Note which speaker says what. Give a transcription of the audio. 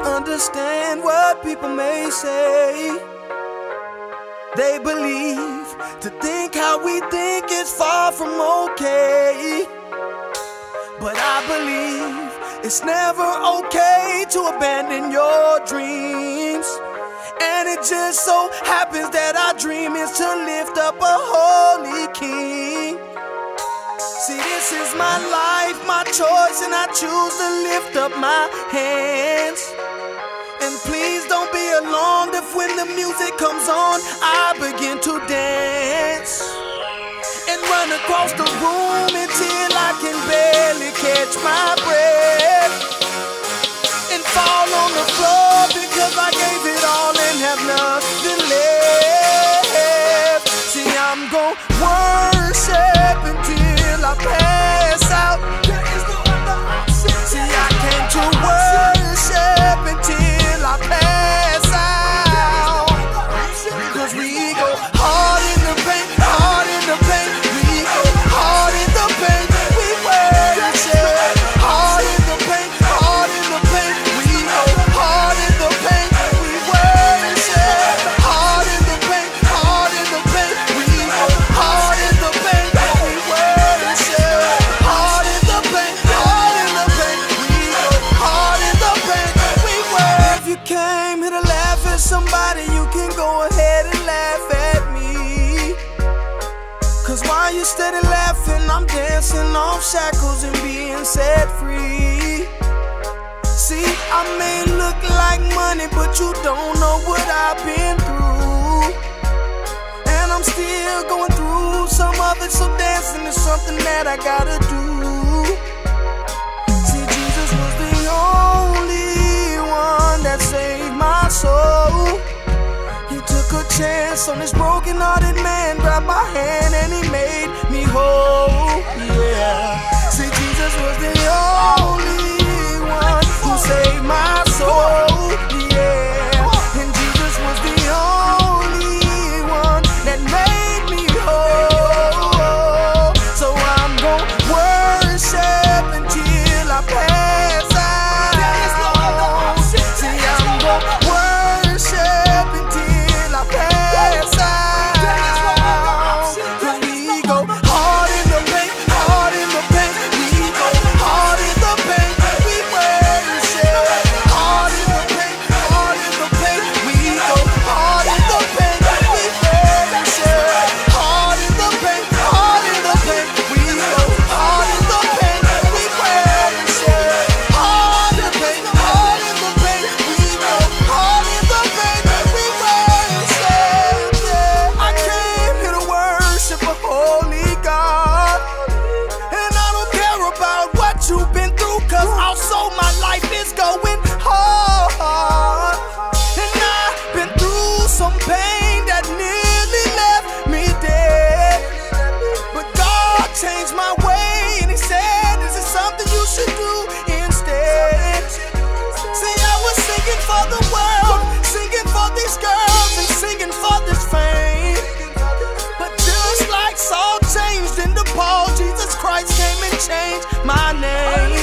Speaker 1: understand what people may say. They believe to think how we think is far from okay. But I believe it's never okay to abandon your dreams. And it just so happens that our dream is to lift up a holy king. See, this is my life, my choice, and I choose to lift up my hands. And please don't be alarmed if when the music comes on, I begin to dance and run across the room until I can barely catch my breath and fall on the floor because I gave it all and have nothing left. See, I'm gon' worship until I pass out. See, I came to worship until I pass out. Cause we go hard in the paint, hard in the paint. We go hard in the paint, we worship. Hard in the paint, hard in the paint. We go hard in the paint, we worship. Hard in the paint, hard in the paint. We go hard in the paint, we worship. Hard in the paint, hard in the paint. We go hard in the paint, we worship. If you came here to laugh at somebody, you can go ahead and laugh at me. Cause while you steady laughing, I'm dancing off shackles and being set free. See, I may look like money, but you don't know what I've been through. And I'm still going through some of it, so dancing is something that I gotta do. See, Jesus was the only one that saved my soul. He took a chance on this broken-hearted man, grabbed my hand and he made me whole. Yeah. See, Jesus was the only one who saved my soul. Yeah. And Jesus was the only one that made me whole. So I'm gon' worship until I pass out. See, I'm gon' worship until I pass out. Cause we go hard in the paint, hard in the paint. We go hard in the paint, we worship. Hard in the paint, hard in the paint. We go hard in the paint, we worship. Hard in the paint, hard in the paint. We go hard in the paint, we worship. Hard in the paint, hard in the paint. We go hard in the paint, we worship. I came here to worship a holy God, and I don't care about what you've been through, cause also my life is going hard. And I've been through some pain that nearly left me dead, but God changed my way and he said, this is something you should do instead. See, I was singing for the world, singing for these girls, and singing for this fame. But just like Saul changed into Paul, Jesus Christ came and changed my name.